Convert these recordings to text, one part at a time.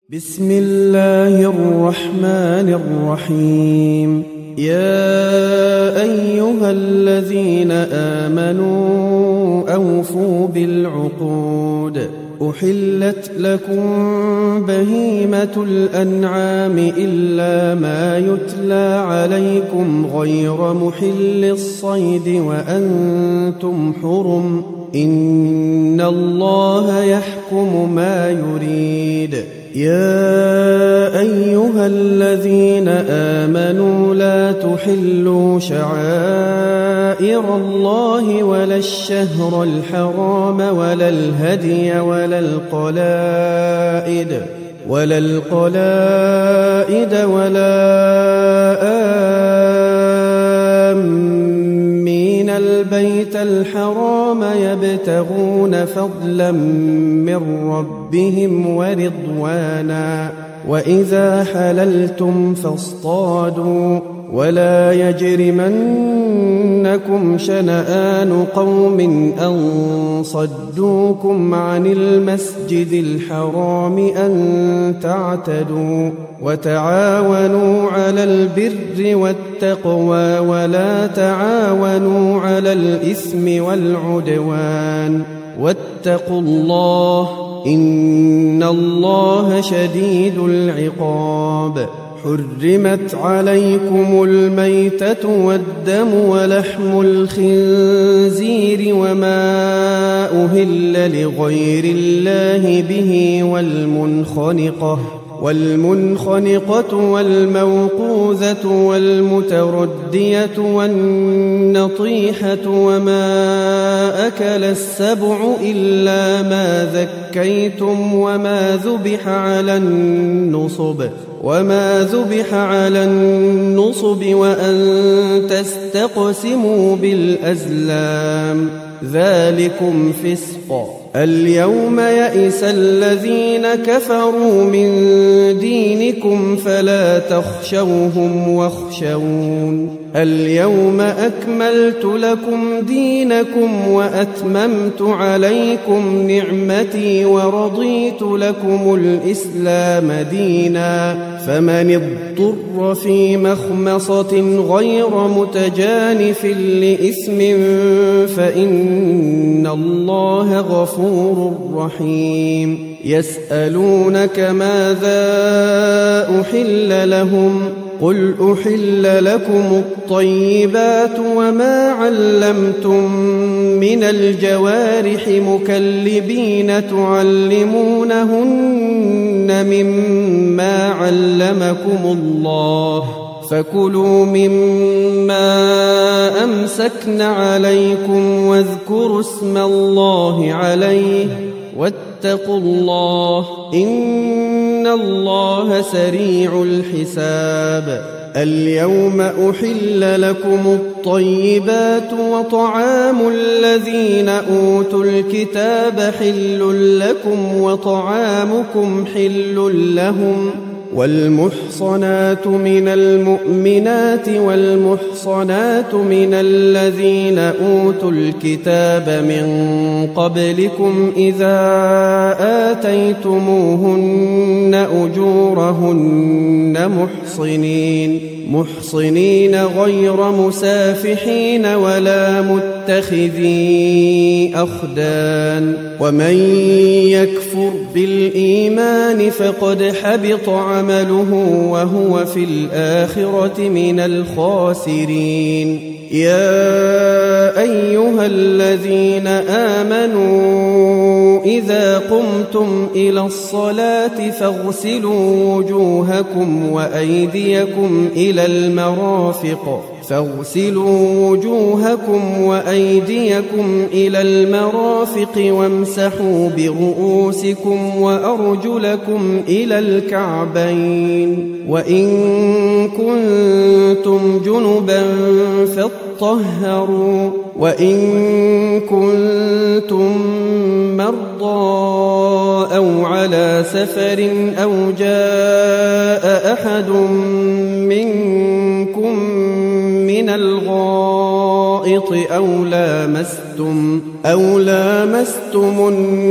بسم الله الرحمن الرحيم. يا أيها الذين آمنوا أوفوا بالعقود. أحلت لكم بهيمة الأنعام إلا ما يتلى عليكم غير محل الصيد وأنتم حرم. إن الله يحكم ما يريد. يا أيها الذين آمنوا لا تحلوا شعائر الله ولا الشهر الحرام ولا الهدي ولا القلائد ولا آمين البيت الحرام يبتغون فضلا من ربهم ورضوانا. وإذا حللتم فاصطادوا ولا يجرمنكم شنآن قوم أن صدوكم عن المسجد الحرام أن تعتدوا. وتعاونوا على البر والتقوى ولا تعاونوا على الإثم والعدوان. واتقوا الله إن الله شديد العقاب. حرمت عليكم الميتة والدم ولحم الخنزير وما أهل لغير الله به والمنخنقة والموقوذة والمتردية والنطيحة وما أكل السبع إلا ما ذكيتم وما ذبح على النصب وأن تستقسموا بالأزلام ذلكم فسق. اليوم يئس الذين كفروا من دينكم فلا تخشوهم واخشون. اليوم أكملت لكم دينكم وأتممت عليكم نعمتي ورضيت لكم الإسلام دينا. فمن اضطر في مخمصة غير متجانف لإثم فإن الله غفور رحيم. يسألونك ماذا أحل لهم قل أحل لكم الطيبات وما علمتم من الجوارح مكلبين تعلمونهن مما علمكم الله فكلوا مما أمسكن عليكم واذكروا اسم الله عليه واتقوا الله إن الله سريع الحساب. اليوم أحل لكم الطيبات وطعام الذين أوتوا الكتاب حل لكم وطعامكم حل لهم. والمحصنات من المؤمنات والمحصنات من الذين أوتوا الكتاب من قبلكم إذا آتيتموهن أجورهن محصنين غير مسافحين ولا متخذي أخدان. ومن يكفر بالإيمان فقد حبط عمله وهو في الآخرة من الخاسرين. يا أيها الذين آمنوا إذا قمتم إلى الصلاة فاغسلوا وجوهكم وأيديكم إلى المرافق وامسحوا برؤوسكم وأرجلكم إلى الكعبين. وإن كنتم جنبا فاطهروا وإن كنتم مرضى أو على سفر أو جاء أحد منكم من الغائط أو لامستم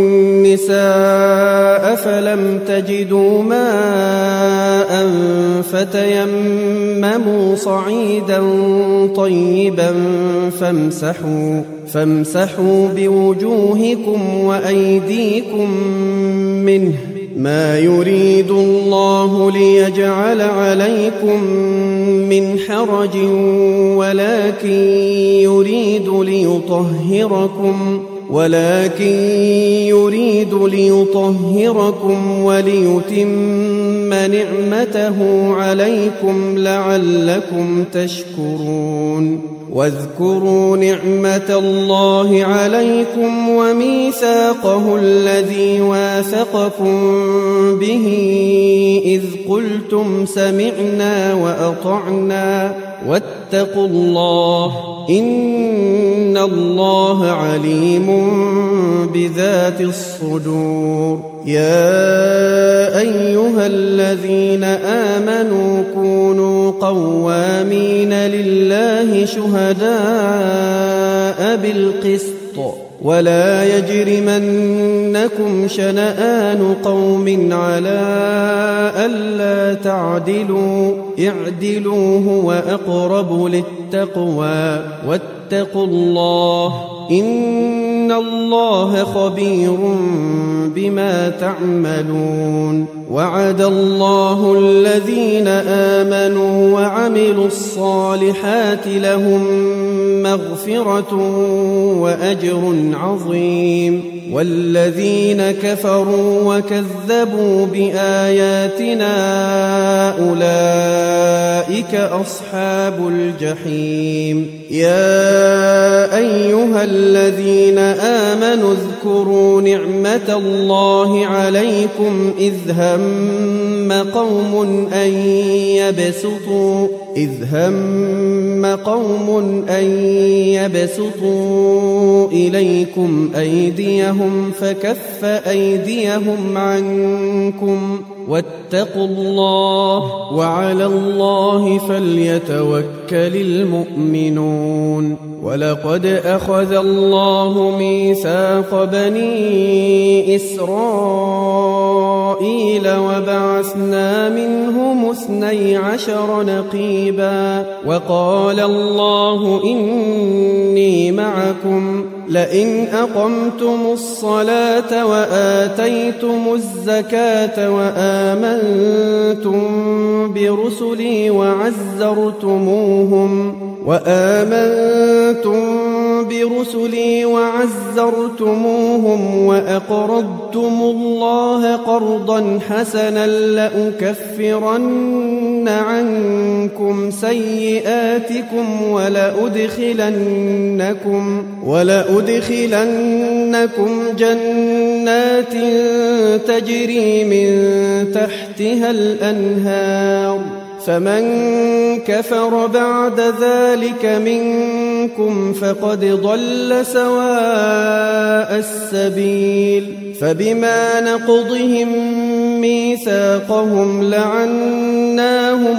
النساء فلم تجدوا ماء فتيمموا صعيدا طيبا فامسحوا بوجوهكم وأيديكم منه ما يريد الله ليجعل عليكم من حرج ولكن يريد ليطهركم وليتم نعمته عليكم لعلكم تشكرون واذكروا نعمة الله عليكم وميثاقه الذي واثقكم به إذ قلتم سمعنا وأطعنا واتقوا الله إن الله عليم بذات الصدور يا أيها الذين آمنوا كونوا قوامين لله شهداء بالقسط ولا يجرمنكم شنآن قوم على ألا تعدلوا اعدلوا هو أقرب للتقوى واتقوا الله إن الله خبير بما تعملون وعد الله الذين آمنوا وعملوا الصالحات لهم مغفرة وأجر عظيم والذين كفروا وكذبوا بآياتنا أولئك أصحاب الجحيم يا أيها الذين آمنوا اذكروا نعمة الله عليكم إذ هم قوم أن يبسطوا إليكم أيديهم فكف أيديهم عنكم واتقوا الله وعلى الله فليتوكل المؤمنون ولقد أخذ الله ميثاق بني إسرائيل وبعثنا منهم 12 نقيبا وقال الله إني معكم لئن أقمتم الصلاة وآتيتم الزكاة وآمنتم برسلي وعزرتموهم وأقرضتم الله قرضا حسنا لأكفرن عنكم سيئاتكم ولأدخلنكم جنات تجري من تحتها الأنهار فمن كفر بعد ذلك منكم فقد ضل سواء السبيل فبما نقضهم ميثاقهم لعناهم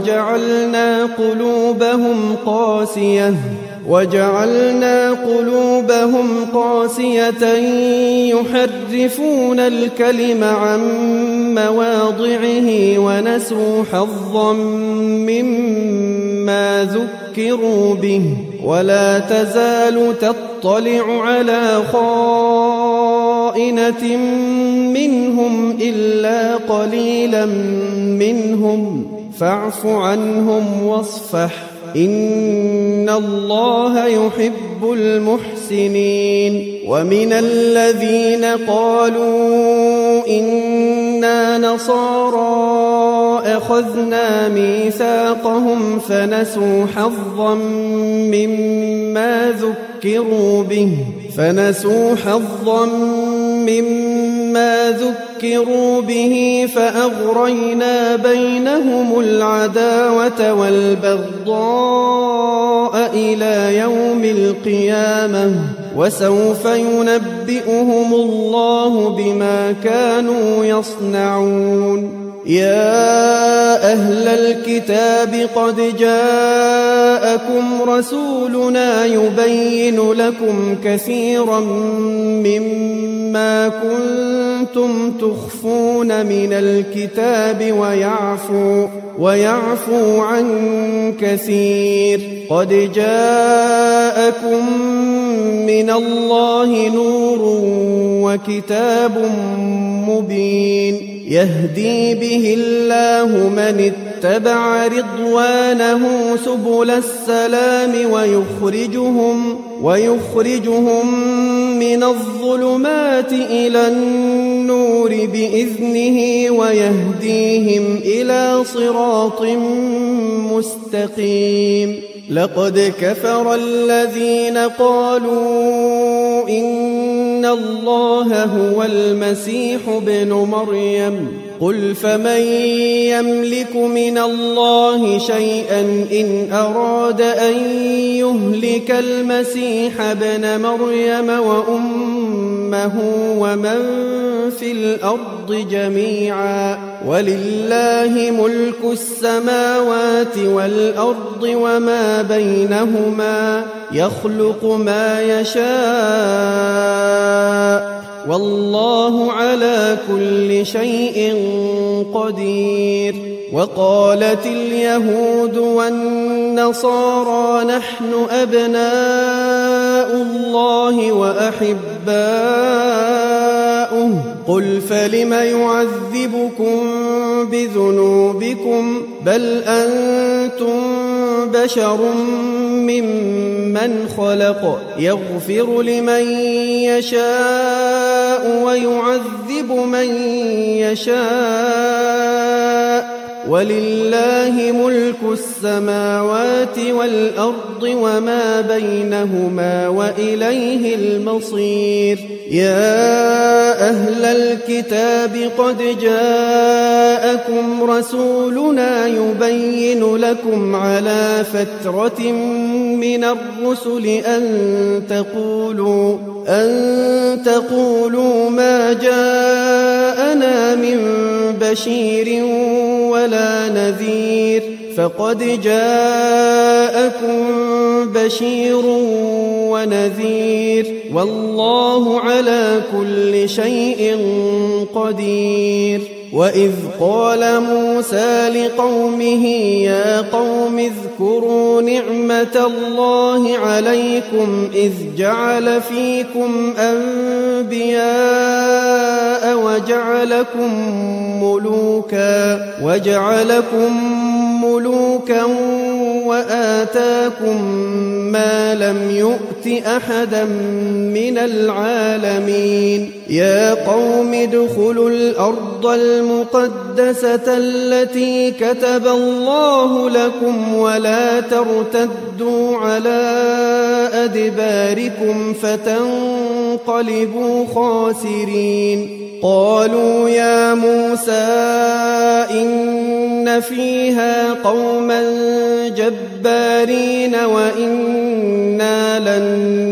وجعلنا قلوبهم قاسية يحرفون الكلم عن مواضعه ونسوا حظا مما ذكروا به ولا تزال تطلع على خائنة منهم إلا قليلا منهم فاعف عنهم واصفح إن الله يحب المحسنين ومن الذين قالوا إنا نصارى أخذنا ميثاقهم فنسوا حظا مما ذكروا به فأغرينا بينهم العداوة والبغضاء إلى يوم القيامة وسوف ينبئهم الله بما كانوا يصنعون يا أهل الكتاب قد جاءكم رسولنا يبين لكم كثيرا مما كنتم تخفون من الكتاب ويعفو عن كثير. قد جاءكم من الله نور وكتاب مبين يهدي به الله من اتبع رضوانه سبل السلام ويخرجهم من الظلمات إلى النور بإذنه ويهديهم إلى صراط مستقيم. لقد كفر الذين قالوا إن الله هو المسيح ابن مريم قل فمن يملك من الله شيئا إن أراد أن يهلك المسيح ابن مريم وأمه ومن في الأرض جميعا ولله ملك السماوات والأرض وما بينهما يخلق ما يشاء والله على كل شيء قدير. وقالت اليهود والنصارى نحن أبناء الله وأحباؤه قل فلم يعذبكم بذنوبكم بل أنتم بشر ممن خلق يغفر لمن يشاء ويعذب من يشاء ولله ملك السماوات والأرض وما بينهما وإليه المصير. يا أهل الكتاب قد جاءكم رسولنا يبين لكم على فترة من الرسل أن تقولوا ما جاءنا من بشير ولا نذير فقد جاءكم بشير ونذير والله على كل شيء قدير. وإذ قال موسى لقومه يا قوم اذكروا نعمة الله عليكم إذ جعل فيكم أنبياء وجعلكم ملوكا وآتاكم ما لم يؤت أحدا من العالمين. يا قوم ادخلوا الأرض المقدسة التي كتب الله لكم ولا ترتدوا على أدباركم فتنقلبوا خاسرين. قالوا يا موسى إن فيها قوما جبارين وإنا لن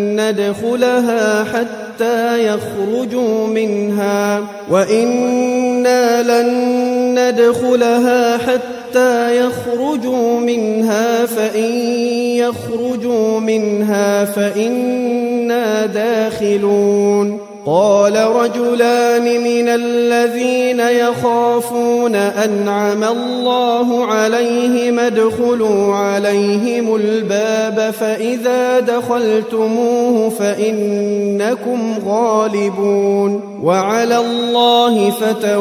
ندخلها حتى يخرجوا منها فإن يخرجوا منها فإنا داخلون. قال رجلان من الذين يخافون أنعم الله عليهم ادخلوا عليهم الباب فإذا دخلتموه فإنكم غالبون وعلى الله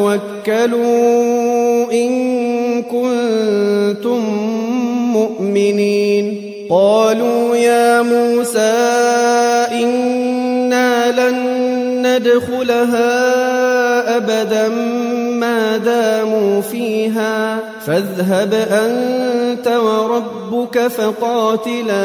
فتوكلوا إن كنتم مؤمنين. قالوا يا موسى إنا لن ندخلها أبدا ما داموا فيها فاذهب أنت وربك فقاتلا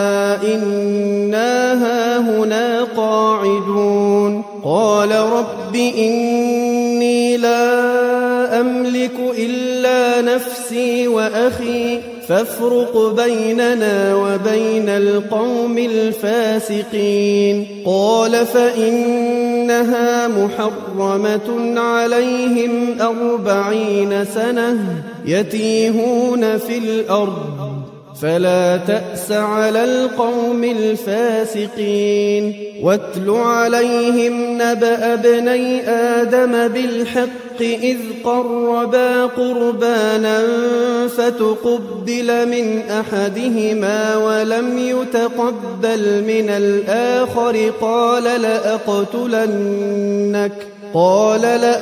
إنا هاهنا قاعدون. قال رب إني لا أملك إلا نفسي وأخي فافرق بيننا وبين القوم الفاسقين. قال فإنك إنها محرمة عليهم 40 سنة يتيهون في الأرض فلا تأس على القوم الفاسقين واتل عليهم نبأ ابني آدم بالحق إذ قربا قربانا فتقبل من أحدهما ولم يتقبل من الآخر قال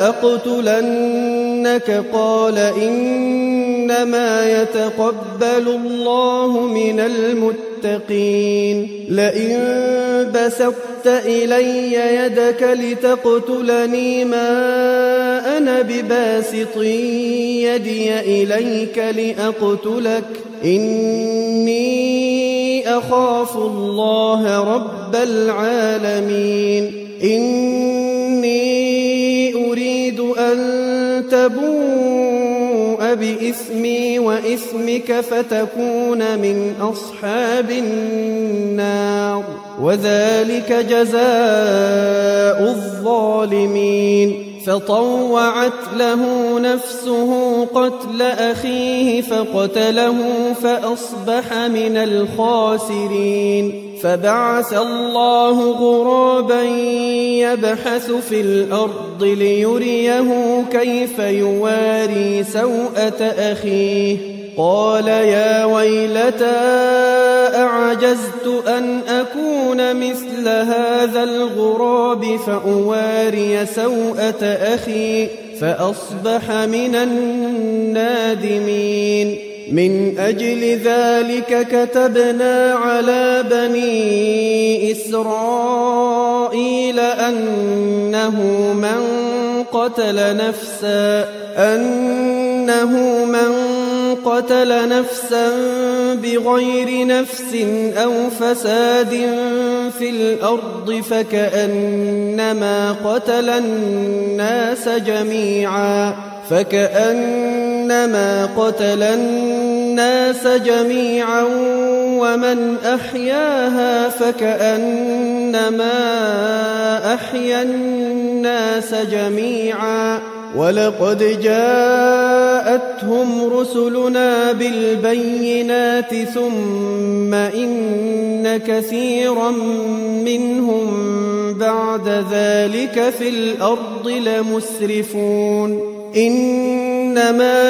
لأقتلنك قال إنما يتقبل الله من المتقين لئن بسطت إلي يدك لتقتلني ما أنا بباسط يدي إليك لأقتلك إني أخاف الله رب العالمين إني أريد أن تبوء بإثمي وإثمك فتكون من أصحاب النار وذلك جزاء الظالمين فطوعت له نفسه قتل أخيه فقتله فأصبح من الخاسرين فبعث الله غرابا يبحث في الأرض ليريه كيف يواري سوءة أخيه قال يا ويلتى أعجزت أن أكون مثل هذا الغراب فأواري سوءة أخي فأصبح من النادمين من أجل ذلك كتبنا على بني إسرائيل أنه من قتل نفسا بغير نفس أو فساد في الأرض فكأنما قتل الناس جميعا ومن أحياها فكأنما أحيا الناس جميعا ولقد جاءتهم رسلنا بالبينات ثم إن كثيرا منهم بعد ذلك في الأرض لمسرفون إنما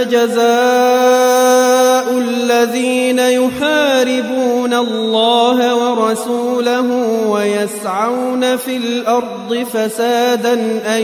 جزاء الذين يحاربون الله ورسوله ويسعون في الأرض فسادا أن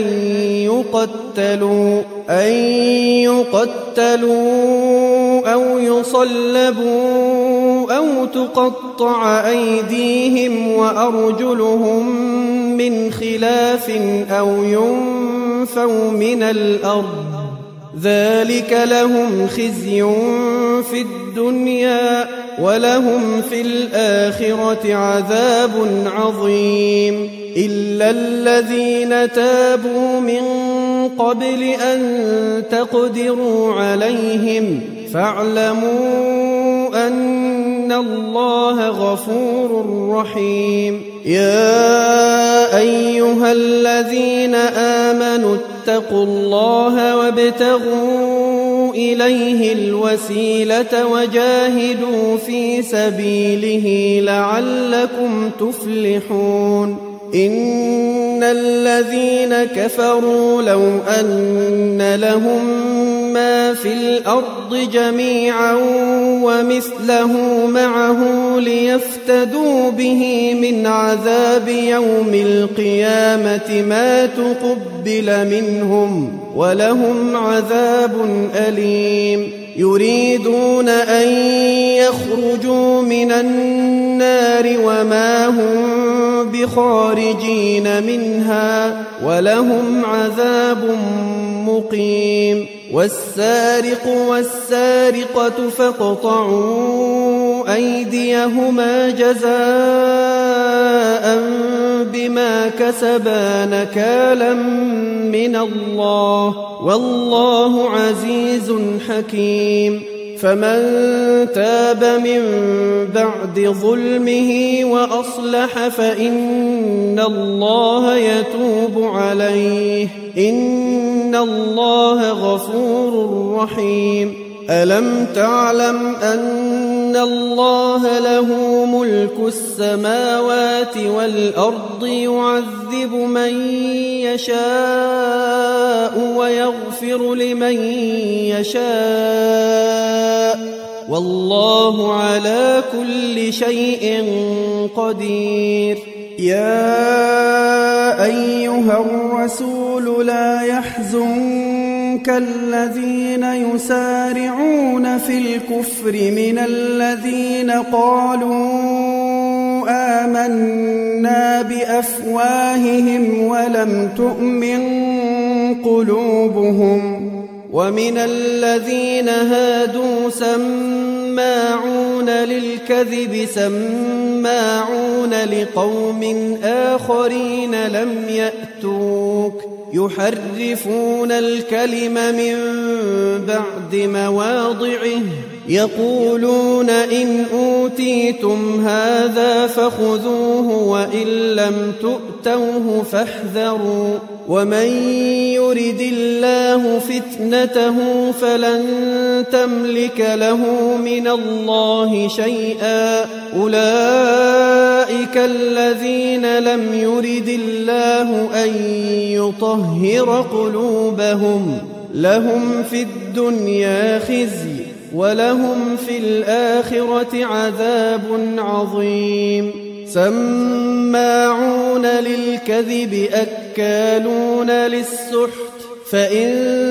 يقتلوا أو يصلبوا أو تقطع أيديهم وأرجلهم من خلاف أو ينفوا من الأرض ذلك لهم خزي في الدنيا ولهم في الآخرة عذاب عظيم إلا الذين تابوا من قبل أن تقدروا عليهم فاعلموا أن الله غفور رحيم يا أيها الذين آمنوا اتقوا الله وابتغوا إليه الوسيلة وجاهدوا في سبيله لعلكم تفلحون إن الذين كفروا لو أن لهم ما في الأرض جميعا ومثله معه ليفتدوا به من عذاب يوم القيامة ما تقبل منهم ولهم عذاب أليم يريدون أن يخرجوا من النار وما هم بخارجين منها ولهم عذاب مقيم والسارق والسارقة فاقطعوا أيديهما جزاء بما كسبا نكالا من الله والله عزيز حكيم فمن تاب من بعد ظلمه وأصلح فإن الله يتوب عليه إن الله غفور رحيم. ألم تعلم أن الله له ملك السماوات والأرض يعذب من يشاء ويغفر لمن يشاء والله على كل شيء قدير. يا أيها الرسول لا يحزنك الذين يسارعون في الكفر من الذين قالوا آمنا بأفواههم ولم تؤمن قلوبهم ومن الذين هادوا سماعون للكذب سماعون لقوم آخرين لم يأتوك يحرفون الكلم من بعد مواضعه يقولون إن أوتيتم هذا فخذوه وإن لم تؤتوه فاحذروا ومن يرد الله فتنته فلن تملك له من الله شيئا أولئك الذين لم يرد الله أن يطهر قلوبهم لهم في الدنيا خزي ولهم في الآخرة عذاب عظيم. سماعون للكذب أكالون للسحت فإن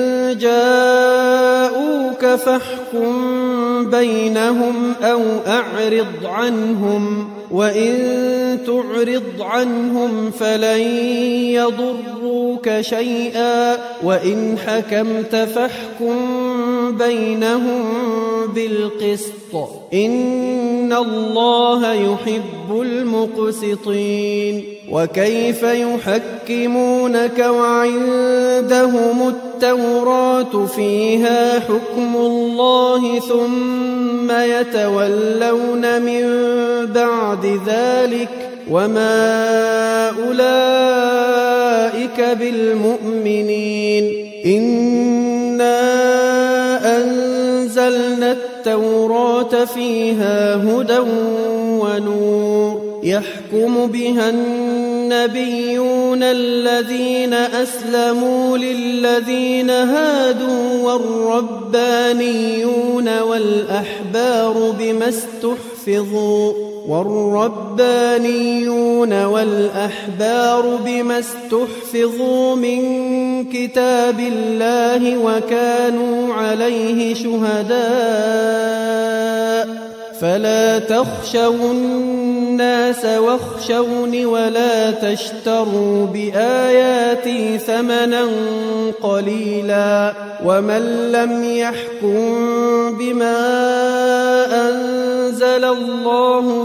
جاءوك فاحكم بينهم أو أعرض عنهم وإن تعرض عنهم فلن يضروك شيئا وإن حكمت فاحكم بينهم بالقسط إن الله يحب المقسطين. وكيف يحكمونك وعندهم التوراة فيها حكم الله ثم يتولون من بعد ذلك وما أولئك بالمؤمنين. إنا أنزلنا التوراة فيها هدى ونور يحكم بها النبيون الذين أسلموا للذين هادوا والربانيون والأحبار بما استحفظوا من كتاب الله وكانوا عليه شهداء فلا تخشوا الناس واخشوني ولا تشتروا بآياتي ثمنا قليلا ومن لم يحكم بما أنزل الله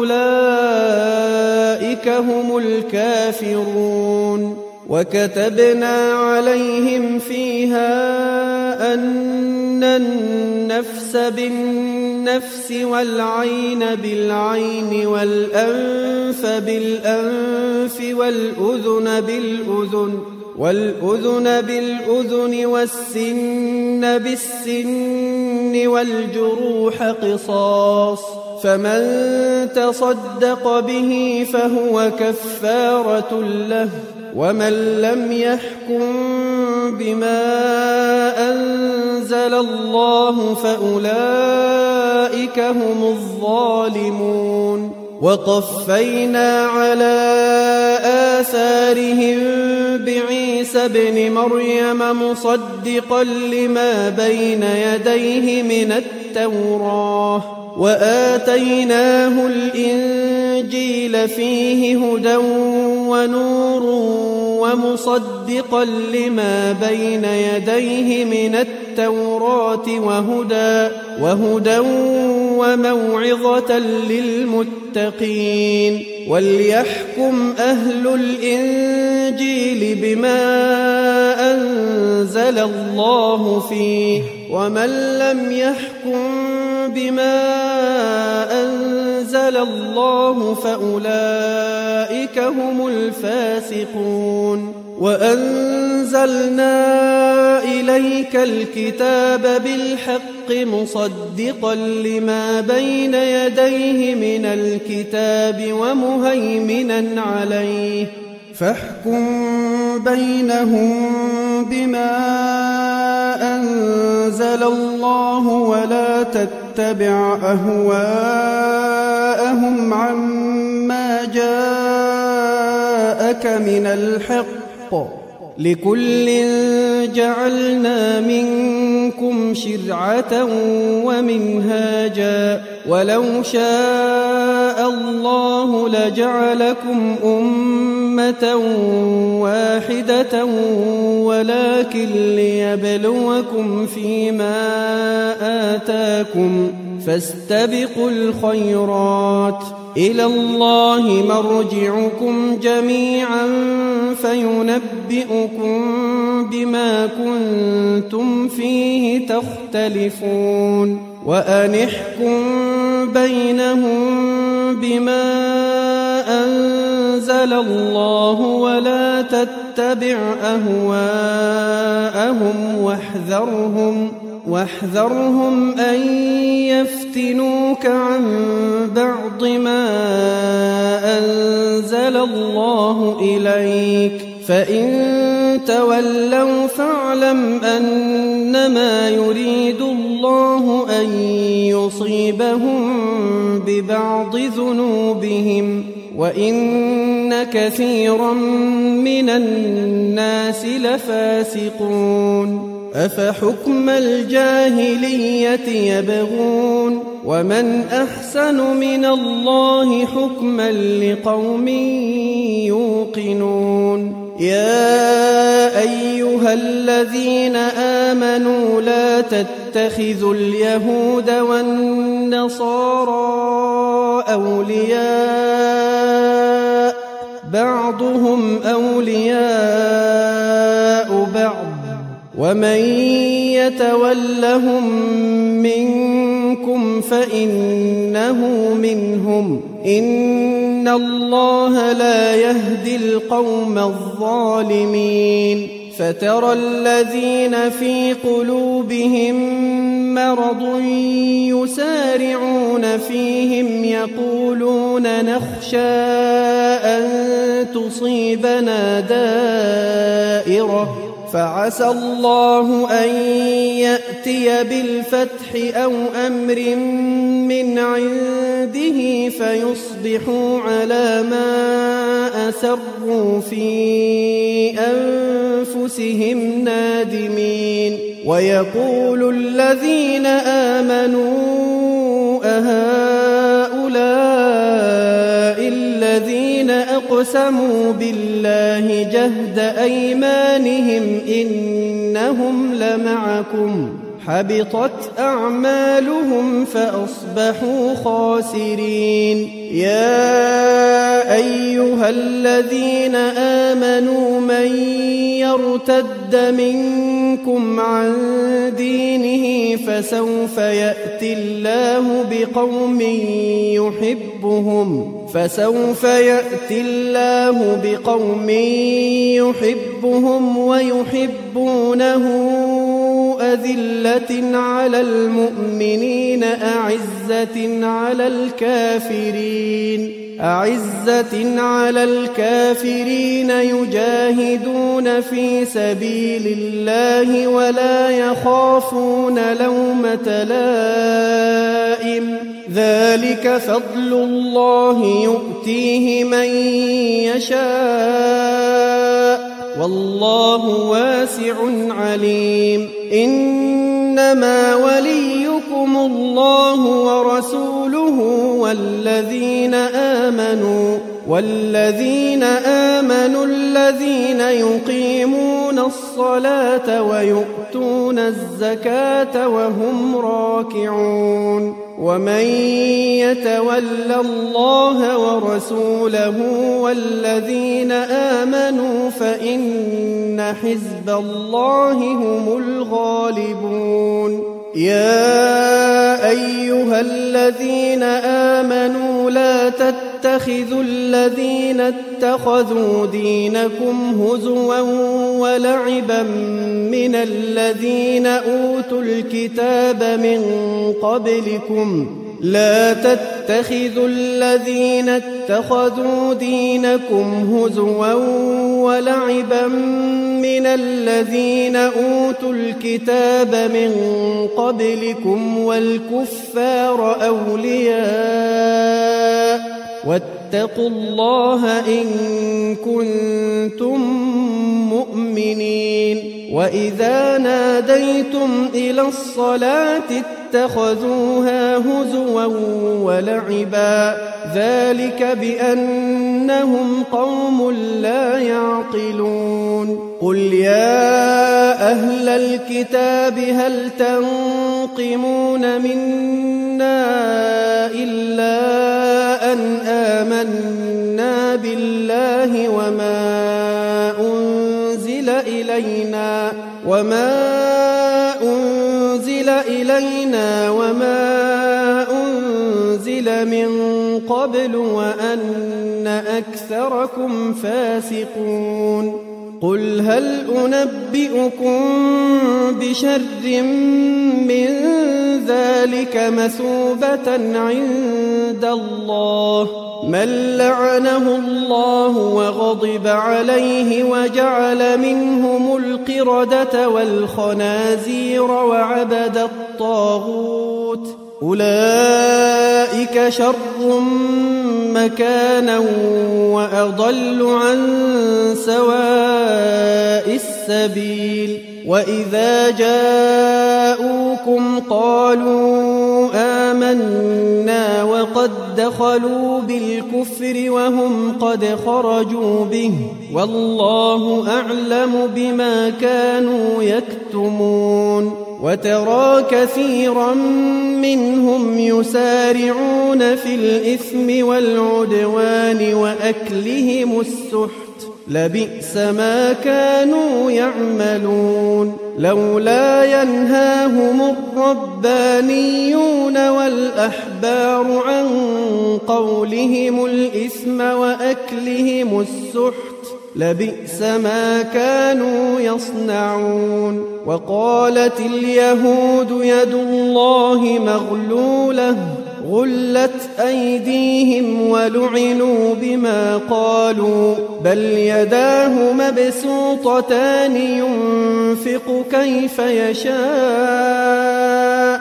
فأولئك هم الكافرون. وكتبنا عليهم فيها أن النفس بالنفس والعين بالعين والأنف بالأنف والأذن بالأذن والسن بالسن والجروح قصاص فمن تصدق به فهو كفارة له ومن لم يحكم بما أنزل الله فأولئك هم الظالمون. وقفينا على آثارهم بعيسى ابن مريم مصدقا لما بين يديه من التوراة وآتيناه الإنجيل فيه هدى ونور ومصدقا لما بين يديه من التوراة وهدى وموعظة للمتقين. وليحكم أهل الإنجيل بما أنزل الله فيه، ومن لم يحكم بما أنزل الله فأولئك هم الفاسقون. وأنزلنا إليك الكتاب بالحق مصدقا لما بين يديه من الكتاب ومهيمنا عليه، فاحكم بينهم بما أنزل الله ولا تتبع أهواءهم عما جاءك من الحق، لكل جعلنا منكم شرعة ومنهاجا، ولو شاء الله لجعلكم أمة واحدة ولكن ليبلوكم فيما آتاكم، فاستبقوا الخيرات، إلى الله مرجعكم جميعا فينبئكم بما كنتم فيه تختلفون. وأن احكم بينهم بما أنزل الله ولا تتبع أهواءهم واحذرهم أن يفتنوك عن بعض ما أنزل الله إليك، فإن تولوا فاعلم أنما يريد الله أن يصيبهم ببعض ذنوبهم، وإن كثيرا من الناس لفاسقون. أفحكم الجاهلية يبغون، ومن أحسن من الله حكما لقوم يوقنون. يا أيها الذين آمنوا لا تتخذوا اليهود والنصارى أولياء، بعضهم أولياء بعض، ومن يتولهم منكم فإنه منهم، إن الله لا يهدي القوم الظالمين. فترى الذين في قلوبهم مرض يسارعون فيهم يقولون نخشى أن تصيبنا دائرة، فعسى الله أن يأتي بالفتح أو أمر من عنده فيصبحوا على ما أسروا في أنفسهم نادمين. ويقول الذين آمنوا أهؤلاء الذين أقسموا بالله جهد أيمانهم إنهم لمعكم، حبطت أعمالهم فأصبحوا خاسرين. يا أيها الذين آمنوا من يرتد منكم عن دينه فسوف يأتي الله بقوم يحبهم ويحبونه أذلة على المؤمنين أعزة على الكافرين يجاهدون في سبيل الله ولا يخافون لومة لائم، ذلك فضل الله يؤتيه من يشاء والله واسع عليم. إنما وليكم الله ورسوله والذين والذين آمنوا الذين يقيمون الصلاة ويؤتون الزكاة وهم راكعون ومن يتول الله ورسوله والذين آمنوا فإن حزب الله هم الغالبون يا أيها الذين آمنوا لا تتخذوا الذين اتخذوا دينكم هزوا ولعبا من الذين أوتوا الكتاب من قبلكم لا تتخذوا الذين اتخذوا دينكم هزوا ولعبا من الذين أوتوا الكتاب من قبلكم والكفار أولياء واتقوا الله إن كنتم مؤمنين وإذا ناديتم إلى الصلاة اتخذوها هزوا ولعبا ذلك بأنهم قوم لا يعقلون قل يا أهل الكتاب هل تنقمون منا إلا أن آمنا بالله وما أنزل إلينا وما أنزل من قبل وأن أكثركم فاسقون قل هل أنبئكم بشر من ذلك مثوبة عند الله من لعنه الله وغضب عليه وجعل منهم القردة والخنازير وعبد الطاغوت أولئك شر مكانا وأضل عن سواء السبيل وإذا جاءوكم قالوا آمنا وقد دخلوا بالكفر وهم قد خرجوا به والله أعلم بما كانوا يكتمون وترى كثيرا منهم يسارعون في الإثم والعدوان وأكلهم السحت لبئس ما كانوا يعملون لولا ينهاهم الربانيون والأحبار عن قولهم الإثم وأكلهم السحت لبئس ما كانوا يصنعون وقالت اليهود يد الله مغلولة غلت أيديهم ولعنوا بما قالوا بل يداه مبسوطتان ينفق كيف يشاء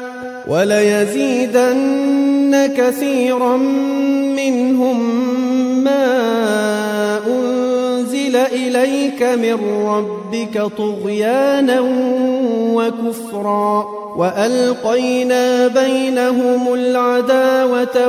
وليزيدن كثيرا منهم ما أنزل إليك من ربك طغيانا وكفرا وألقينا بينهم العداوة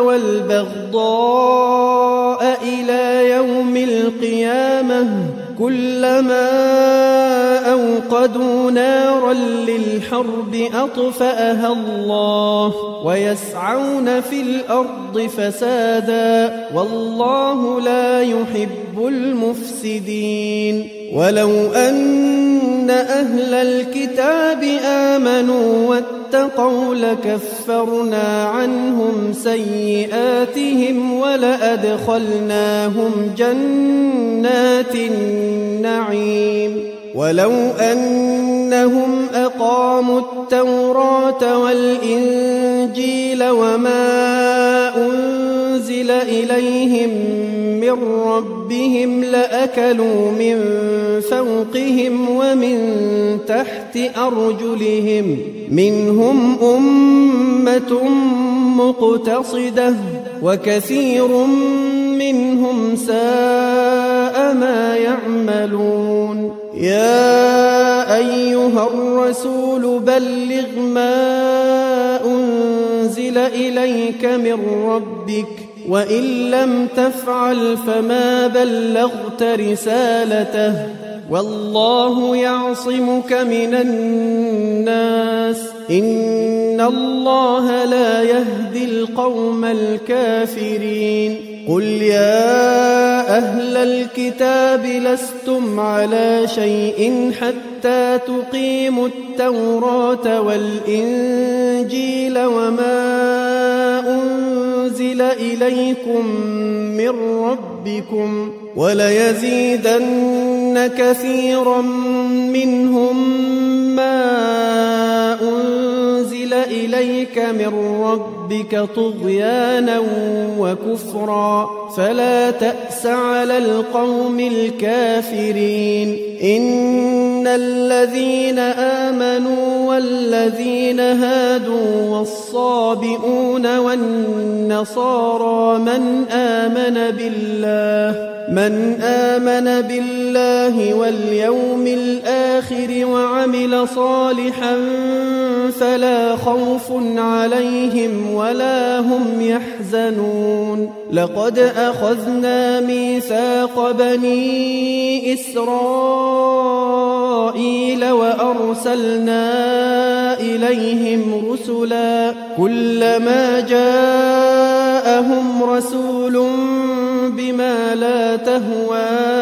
والبغضاء إلى يوم القيامة كلما أوقدوا نارا للحرب أطفأها الله ويسعون في الأرض فسادا والله لا يحب المفسدين ولو أن أهل الكتاب آمنوا واتقوا لكفرنا عنهم سيئاتهم ولأدخلناهم جنات النعيم ولو أنهم أقاموا التوراة والإنجيل وما أنزل إليهم من ربهم لأكلوا من فوقهم ومن تحت أرجلهم منهم أمة مقتصدة وكثير منهم ساء ما يعملون يا أيها الرسول بلغ ما أنزل إليك من ربك وإن لم تفعل فما بلغت رسالته والله يعصمك من الناس إن الله لا يهدي القوم الكافرين قل يا أهل الكتاب لستم على شيء حتى تقيموا التوراة والإنجيل وما أنزل إليكم من ربكم وليزيدن كثيرا منهم ما أنزل إليك من ربك طغيانا وكفرا فلا تأس على القوم الكافرين إن الذين آمنوا والذين هادوا والصابئون والنصارى من آمن بالله واليوم الآخر وعمل صالحا فلا خوف عليهم ولا هم يحزنون لقد أخذنا ميثاق بني إسرائيل وأرسلنا إليهم رسلا كلما جاءهم رسول بما لا تهوى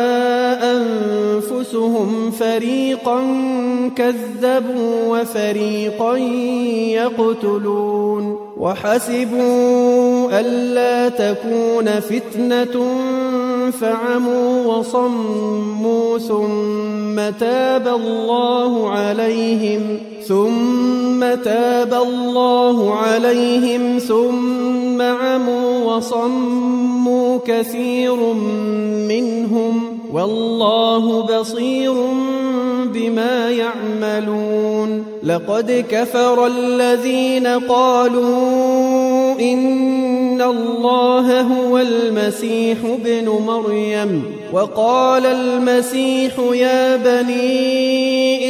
أنفسهم فريقا كذبوا وفريقا يقتلون وحسبوا ألا تكون فتنة فعموا وصموا ثم تاب الله عليهم ثم عموا وصموا كثير منهم والله بصير بما يعملون لقد كفر الذين قالوا إن الله هو المسيح ابن مريم وقال المسيح يا بني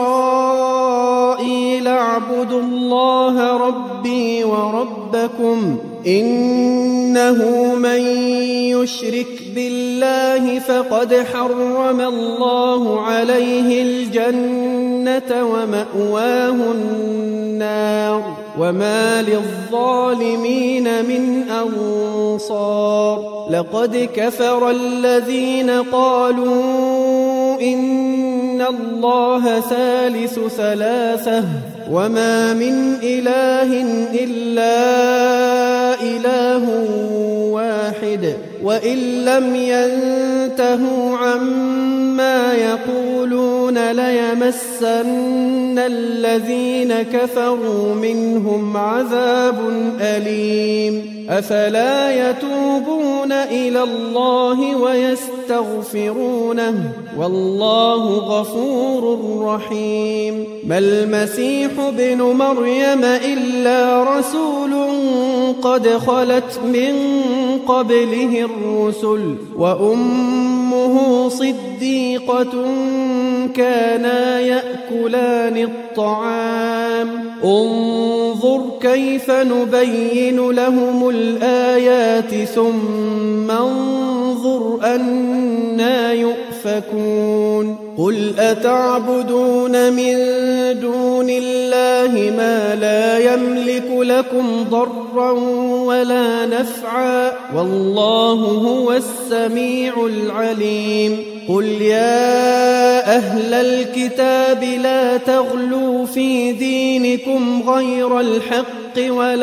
إسرائيل اعبدوا الله ربي وربكم إنه من يشرك بالله فقد حرم الله عليه الجنة ومأواه النار وما للظالمين من أنصار لقد كفر الذين قالوا إن الله ثالث ثلاثة وما من إله إلا إله واحد وإن لم ينتهوا عما يقولون ليمسن الذين كفروا منهم عذاب أليم أفلا يتوبون إلى الله ويستغفرونه والله غفور رحيم ما المسيح ابن مريم إلا رسول قد خلت من قبله الرسل وأمه صديقة كانا يأكلان الطعام انظر كيف نبين لهم الآيات ثم انظر أنا يؤفكون قل أتعبدون من دون الله ما لا يملك لكم ضرا ولا نفعا والله هو السميع العليم قل يا أهل الكتاب لا تغلوا في دينكم غير الحق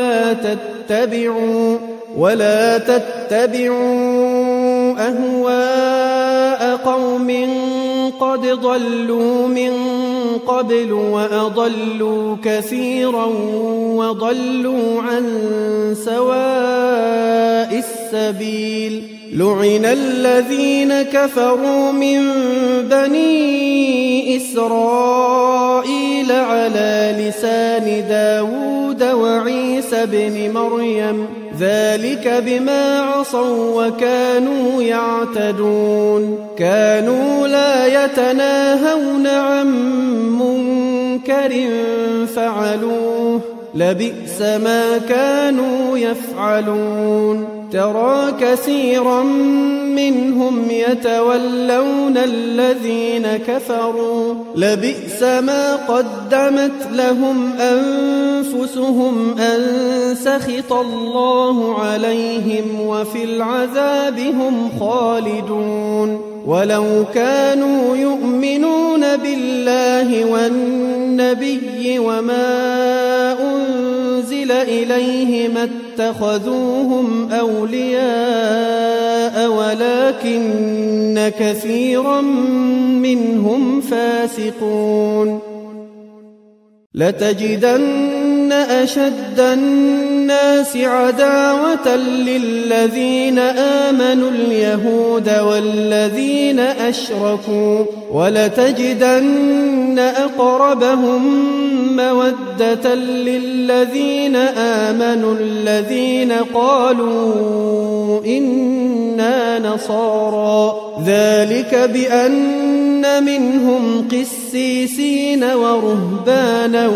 ولا تتبعوا أهواء قوم قد ضلوا من قبل وأضلوا كثيرا وضلوا عن سواء السبيل لعن الذين كفروا من بني إسرائيل على لسان داود وعيسى بن مريم ذلك بما عصوا وكانوا يعتدون كانوا لا يتناهون عن منكر فعلوه لبئس ما كانوا يفعلون ترى كثيرا منهم يتولون الذين كفروا لبئس ما قدمت لهم أنفسهم أن سخط الله عليهم وفي العذاب هم خالدون ولو كانوا يؤمنون بالله والنبي وما أنزل إليه ما اتخذوهم أولياء ولكن كثيرا منهم فاسقون لتجدن أشد الناس عداوة للذين آمنوا اليهود والذين أشركوا ولتجدن أقربهم مودة للذين آمنوا الذين قالوا إنا نصارى ذلك بأن منهم قسيسين ورهبانا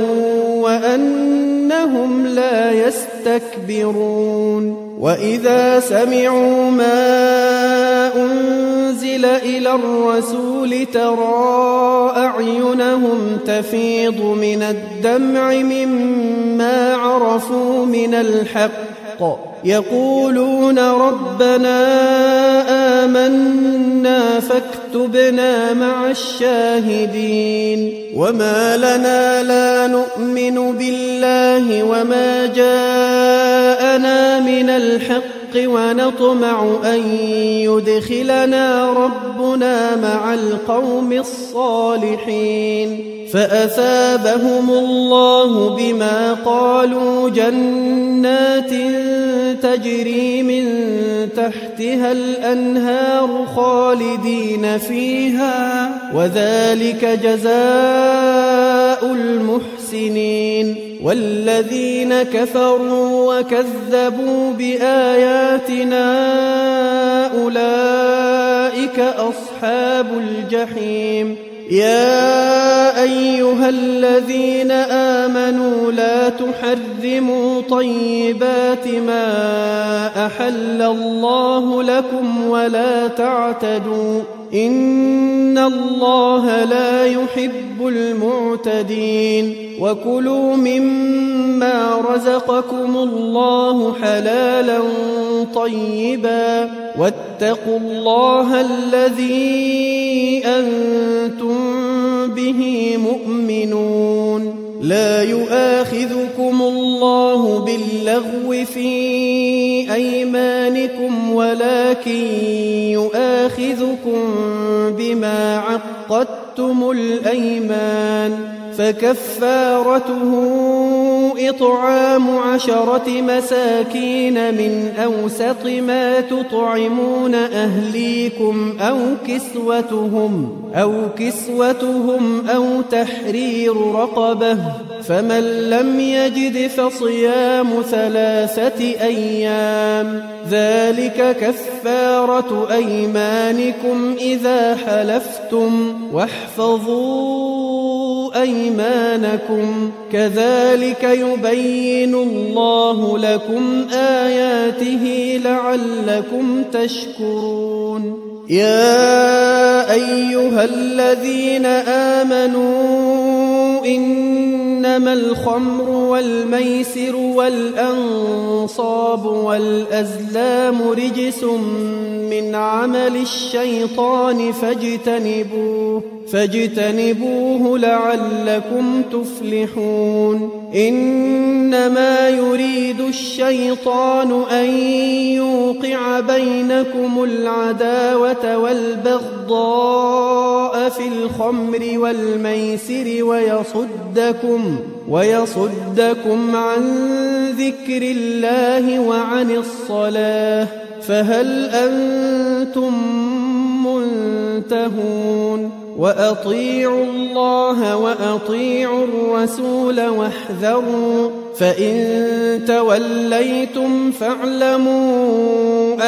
وأنهم لا يستكبرون وإذا سمعوا ما أنزل إلى الرسول ترى أعينهم تفيض من الدمع مما عرفوا من الحق يقولون ربنا آمنا فاكتبنا مع الشاهدين وما لنا لا نؤمن بالله وما جاءنا من الحق ونطمع أن يدخلنا ربنا مع القوم الصالحين فأثابهم الله بما قالوا جنات تجري من تحتها الأنهار خالدين فيها وذلك جزاء المحسنين والذين كفروا وكذبوا بآياتنا أولئك أصحاب الجحيم يا أيها الذين آمنوا لا تحرموا طيبات ما أحل الله لكم ولا تعتدوا إن الله لا يحب المعتدين وكلوا مما رزقكم الله حلالا طيبا واتقوا الله الذي أنتم به مؤمنون لا يؤاخذكم الله باللغو في أيمانكم ولكن يؤاخذكم بما عقدتم الأيمان فكفارته إطعام 10 مساكين من أوسط ما تطعمون أهليكم أو كسوتهم أو تحرير رقبة فمن لم يجد فصيام 3 أيام ذلك كفارة أيمانكم إذا حلفتم واحفظوا أيمانكم كذلك يبين الله لكم آياته لعلكم تشكرون يا أيها الذين آمنوا إنما الخمر والميسر والأنصاب والأزلام رجس من عمل الشيطان فاجتنبوه لعلكم تفلحون إنما يريد الشيطان أن يوقع بينكم العداوة والبغضاء في الخمر والميسر ويصدكم عن ذكر الله وعن الصلاة فهل أنتم منتهون وأطيعوا الله وأطيعوا الرسول واحذروا فإن توليتم فاعلموا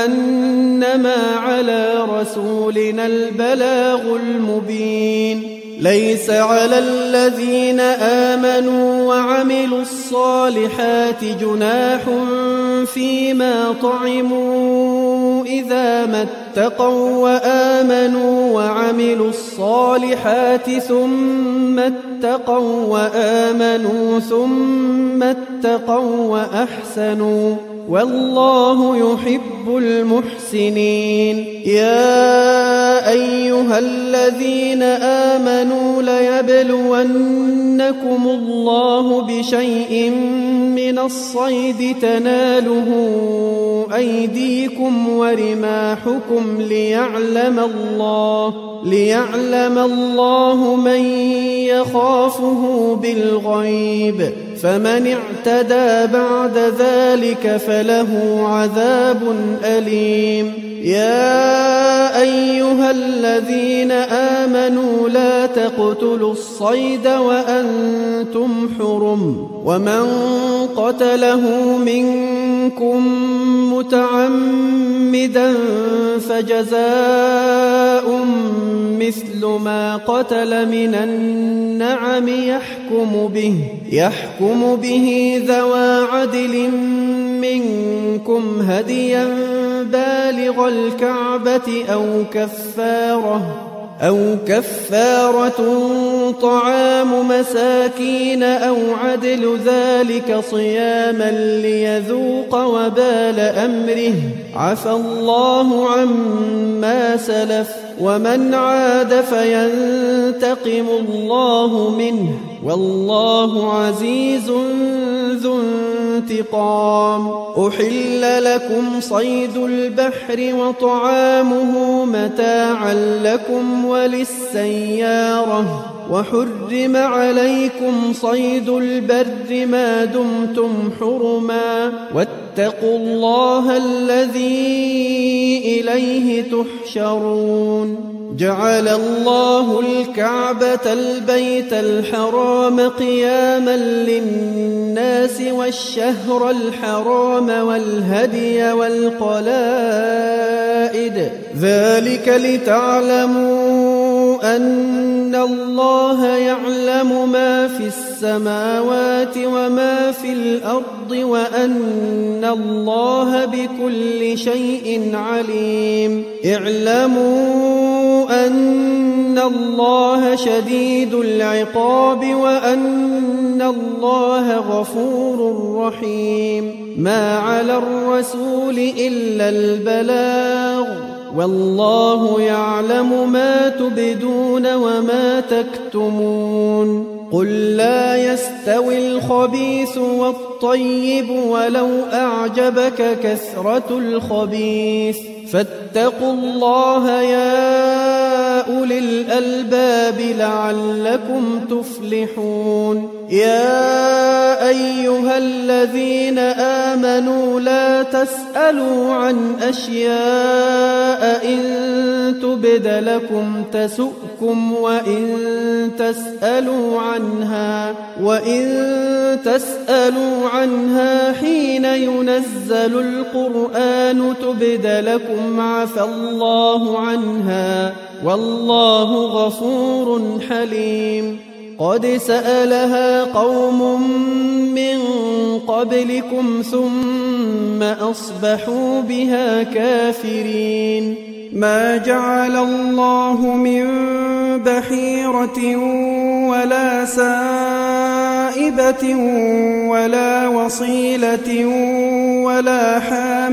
أنما على رسولنا البلاغ المبين ليس على الذين آمنوا وعملوا الصالحات جناح فيما طعموا إذا ما اتقوا وآمنوا وعملوا الصالحات ثم اتقوا وآمنوا ثم اتقوا وأحسنوا والله يحب المحسنين. يا أيها الذين آمنوا ليبلونكم الله بشيء من الصيد تناله أيديكم ورماحكم ليعلم الله من يخافه بالغيب فمن اعتدى بعد ذلك فله عذاب أليم. يا أيها الذين آمنوا لا تقتلوا الصيد وأنتم حرم ومن قتله منكم متعمدا فجزاء مثل ما قتل من النعم يحكم به ذوى عدل منكم هديا بالغ الكعبة أو كفارة طعام مساكين أو عدل ذلك صياما ليذوق وبال أمره عفى الله عما سلف ومن عاد فينتقم الله منه والله عزيز ذو انتقام. أحل لكم صيد البحر وطعامه متاعا لكم وللسيارة وحرم عليكم صيد البر ما دمتم حرما واتقوا الله الذي إليه تحشرون. جعل الله الكعبة البيت الحرام قياما للناس والشهر الحرام والهدي والقلائد ذلك لتعلموا أن الله يعلم ما في السماوات وما في الأرض وأن الله بكل شيء عليم. اعلموا أن الله شديد العقاب وأن الله غفور رحيم. ما على الرسول إلا البلاغ والله يعلم ما تبدون وما تكتمون. قل لا يستوي الخبيث والطيب ولو أعجبك كثرة الخبيث فاتقوا الله يا أولي الألباب لعلكم تفلحون. يا أيها الذين آمنوا لا تسألوا عن أشياء إن تبد لكم تسؤكم وإن تسألوا عنها حين ينزل القرآن تبد لكم عفى الله عنها والله غفور حليم. قد سألها قوم من قبلكم ثم أصبحوا بها كافرين. ما جعل الله من بحيرة ولا سائبة ولا وصيلة ولا حام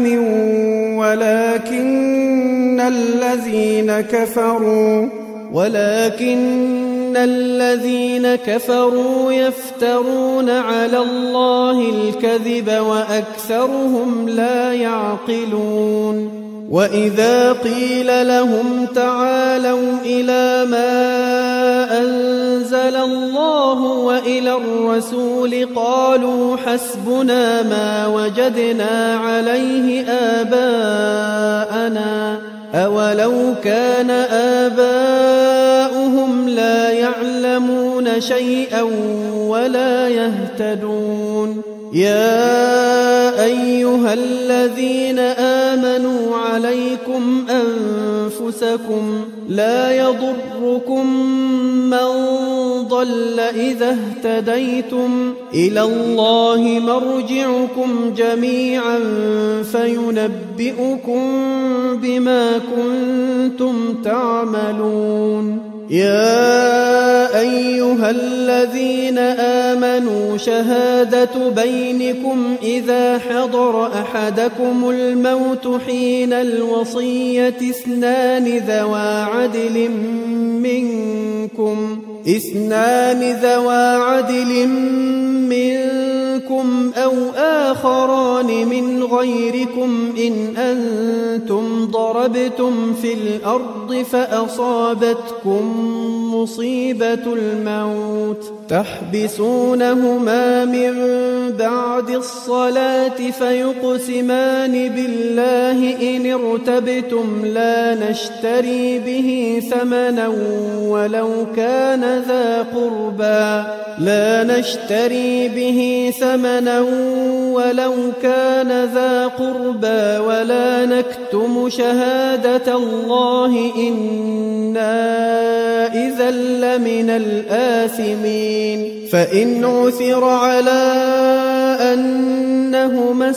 ولكن الذين كفروا يفترون على الله الكذب وأكثرهم لا يعقلون. وإذا قيل لهم تعالوا إلى ما أنزل الله وإلى الرسول قالوا حسبنا ما وجدنا عليه آباءنا أولو كان آباؤهم لا يعلمون شيئا ولا يهتدون. يا أيها الذين آمنوا عليكم أنفسكم لا يضركم من ضل إذا اهتديتم إلى الله مرجعكم جميعا فينبئكم بما كنتم تعملون يا أيها الذين آمنوا شهادة بينكم إذا حضر أحدكم الموت حين الوصية اثنان ذوى عدل منكم أو آخران من غيركم إن أنتم ضربتم في الأرض فأصابتكم مصيبة الموت تحبسونهما من بعد الصلاة فيقسمان بالله إن ارتبتم لا نشتري به ثمنا ولو كان ذا قربى ولا نكتم شهادة الله إنا إذا لمن الآثمين فإن عثر على أنهما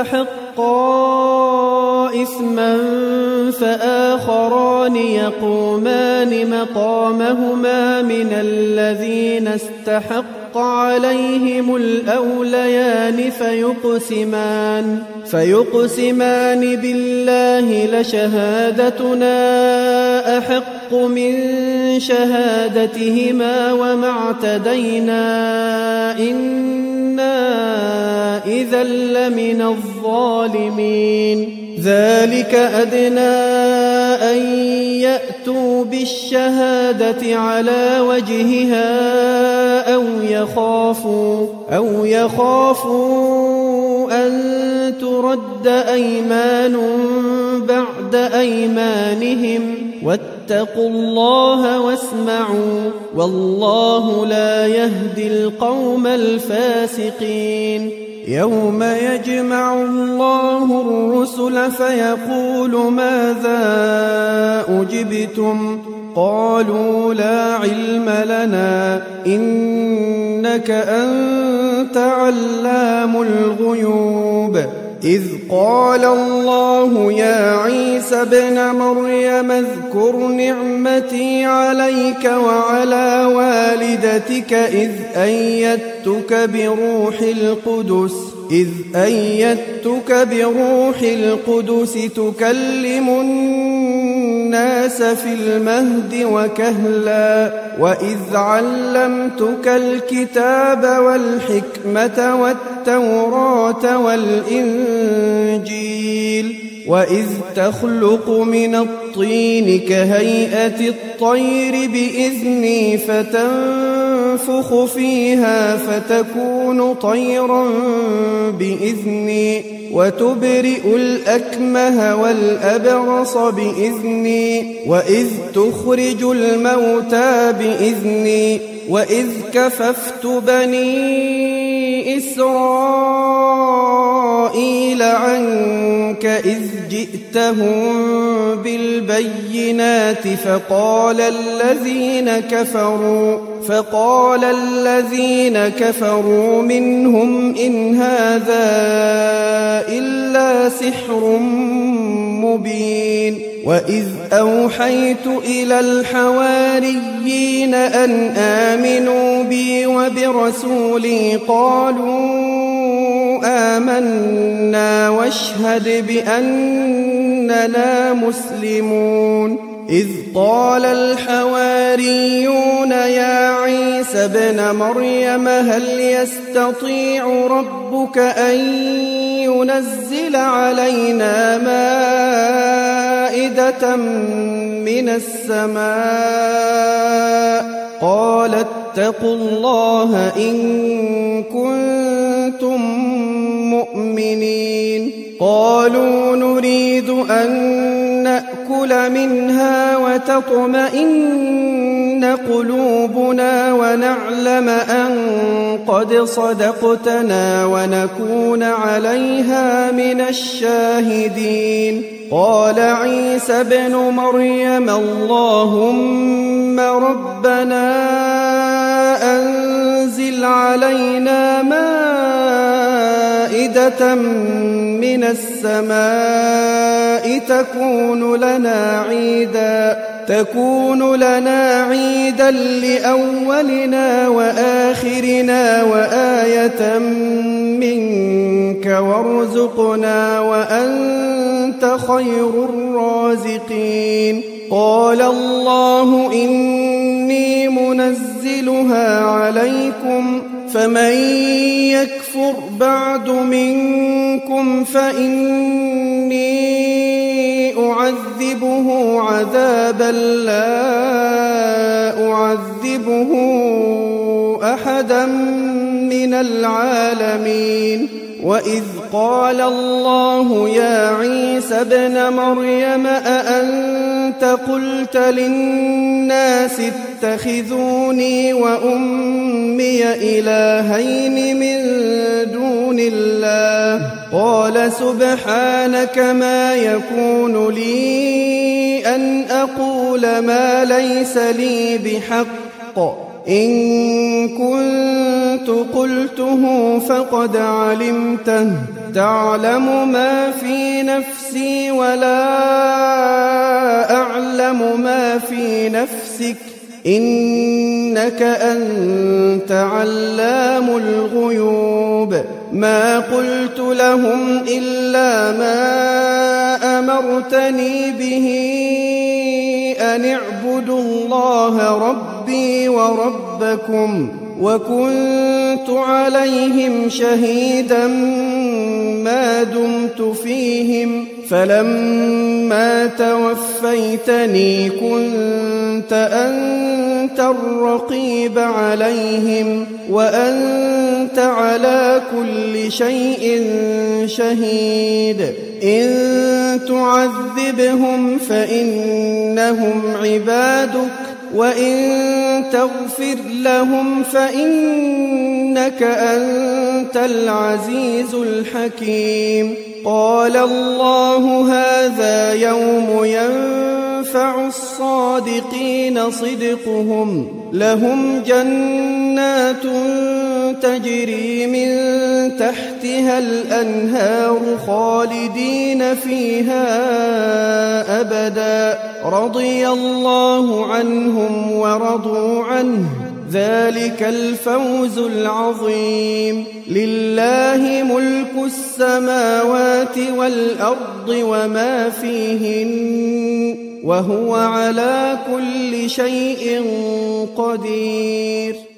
استحقا إثما فآخران يقومان مقامهما من الذين استحق عليهم الأوليان فيقسمان بالله لشهادتنا أحق من شهادتهما وما اعتدينا إنا إذا لمن الظالمين ذلك أدنى أن يأتوا بالشهادة على وجهها أو يخافوا أن ترد أيمان بعد أيمانهم واتقوا الله واسمعوا والله لا يهدي القوم الفاسقين يوم يجمع الله الرسل فيقول ماذا أجبتم قالوا لا علم لنا إنك أنت علام الغيوب إذ قال الله يا عيسى ابن مريم اذكر نعمتي عليك وعلى والدتك إذ أيدتك بروح القدس تكلم الناس في المهد وكهلا وإذ علمتك الكتاب والحكمة والتوراة والإنجيل وإذ تخلق من الطين كهيئة الطير بإذني فتنفخ فيها فتكون طيرا بإذني وتبرئ الأكمه والأبرص بإذني وإذ تخرج الموتى بإذني وإذ كففت بني إسرائيل عنك إذ جئتهم بالبينات فقال الذين كفروا منهم إن هذا إلا سحر مبين وإذ أوحيت إلى الحواريين أن آمنوا بي وبرسولي قالوا آمنا واشهد بأننا مسلمون إذ قال الحواريون يا عيسى ابن مريم هل يستطيع ربك أن ينزل علينا مائدة من السماء قال اتقوا الله إن كنتم مؤمنين قالوا نريد أن نأكل منها وتطمئن قلوبنا ونعلم أن قد صدقتنا ونكون عليها من الشاهدين قال عيسى ابن مريم اللهم ربنا أنزل علينا مائدة من السماء تكون لنا عيدا لأولنا وآخرنا وآية منك وارزقنا وأنت خير الرازقين قال الله إني منزلها عليكم فمن يكفر بعد منكم فإني أعذبه عذابا لا أعذبه أحدا من العالمين وإذ قال الله يا عيسى ابن مريم أأنت قلت للناس اتخذوني وأمي إلهين من دون الله قال سبحانك ما يكون لي أن أقول ما ليس لي بحق إن كنت قلته فقد علمته تعلم ما في نفسي ولا أعلم ما في نفسك إنك أنت علام الغيوب ما قلت لهم إلا ما أمرتني به أن اعبدوا الله ربي وربكم وكنت عليهم شهيدا ما دمت فيهم فلما توفيتني كنت أنت الرقيب عليهم وأنت على كل شيء شهيد إن تعذبهم فإنهم عبادك وإن تغفر لهم فإنك أنت العزيز الحكيم قال الله هذا يوم ينفع الصادقين صدقهم لهم جنات تجري من تحتها الأنهار خالدين فيها أبدا رضي الله عنهم ورضوا عنه ذلك الفوز العظيم لله ملك السماوات والأرض وما فيهن وهو على كل شيء قدير